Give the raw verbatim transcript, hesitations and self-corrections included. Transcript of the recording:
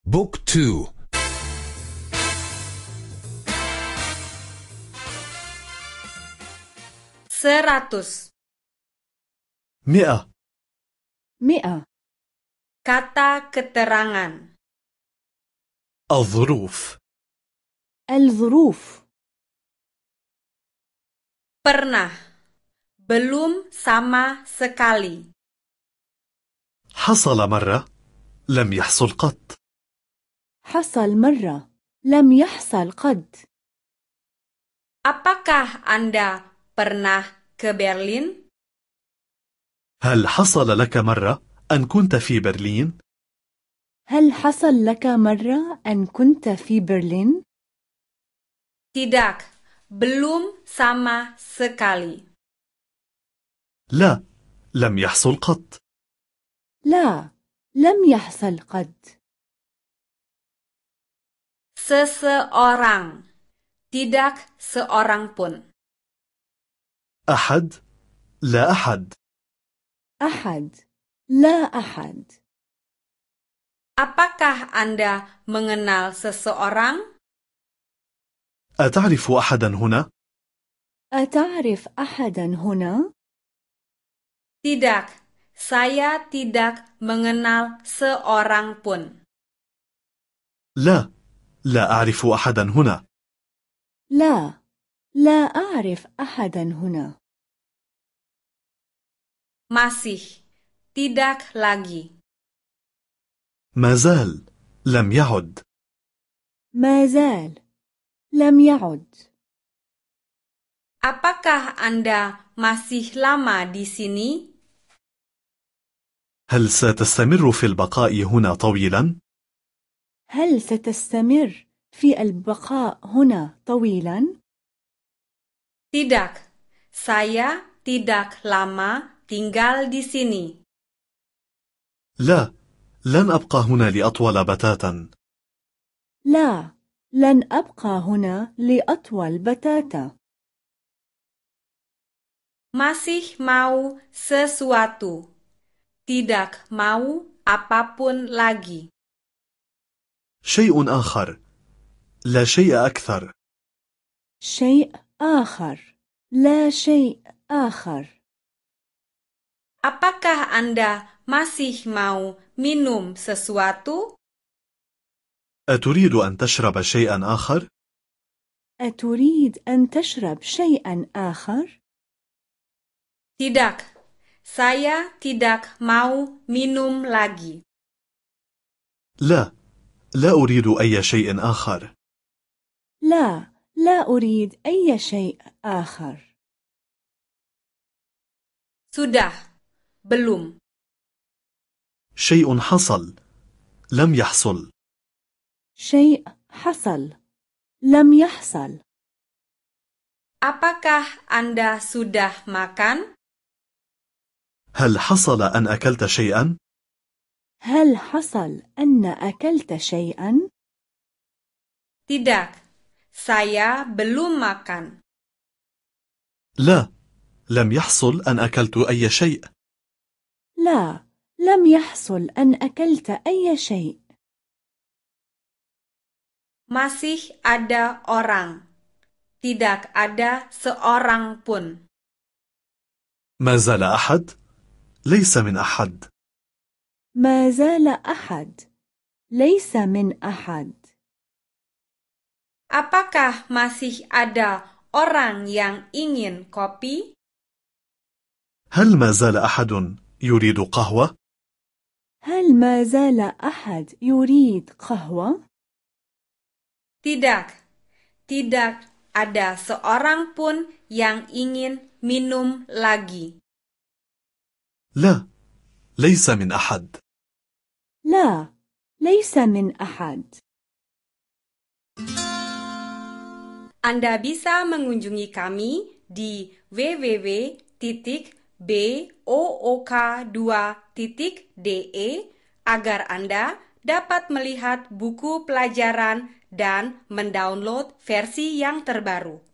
بوك تو. Seratus. مئة. مئة. Kata keterangan. الظروف. الظروف. Pernah. Belum sama sekali. حصل مرة، لم يحصل قط. حصل مرة، لم يحصل قد. Apakah Anda pernah ke Berlin? هل حصل لك مرة أن كنت في برلين؟ هل حصل لك مرة أن كنت في برلين؟ Tidak. Belum sama sekali. لا، لم يحصل قط. لا، لم يحصل قد. Seseorang. Tidak seorang pun. أحد، لا أحد. أحد، لا أحد. Apakah Anda mengenal seseorang? أتعرف أحدا هنا؟ أتعرف أحدا هنا؟ Tidak. Saya tidak mengenal seorang pun. لا، لا أعرف أحدا هنا. لا، لا أعرف أحدا هنا. Masih. Tidak lagi. ما زال، لم يعد. ما زال، لم يعد. Apakah Anda masih lama di sini? هل ستستمر في البقاء هنا طويلا؟ هل ستستمر في البقاء هنا طويلا؟ Tidak. Saya tidak lama tinggal di sini. لا، لن أبقى هنا لأطول بتاتا. لا، لن أبقى هنا لأطول بتاتا. Masih mau sesuatu. Tidak mau apapun lagi. شيء آخر، لا شيء أكثر. شيء آخر، لا شيء آخر. Apakah Anda masih mau minum sesuatu? أتريد أن تشرب شيئا آخر؟ أتريد أن تشرب شيئا آخر؟ Tidak. Saya tidak mau minum lagi. لا، لا أريد أي شيء آخر. لا، لا أريد أي شيء آخر. Sudah. Belum. شيء حصل، لم يحصل. شيء حصل، لم يحصل. Apakah Anda sudah makan? هل حصل أن أكلت شيئا؟ هل حصل أن أكلت شيئا؟ Tidak. Saya belum makan. لا، لم يحصل أن أكلت أي شيء. لا، لم يحصل أن أكلت أي شيء. Masih ada orang. Tidak ada seorang pun. ما زال أحد؟ ليس من أحد. ما زال أحد، ليس من أحد. Apakah masih ada orang yang ingin kopi? هل ما زال أحد يريد قهوة؟ هل ما زال أحد يريد قهوة؟ Tidak. Tidak ada seorang pun yang ingin minum lagi. لا، ليس من أحد. لا، ليس من أحد. Anda bisa mengunjungi kami di w w w titik book dua titik de agar Anda dapat melihat buku pelajaran dan mendownload versi yang terbaru.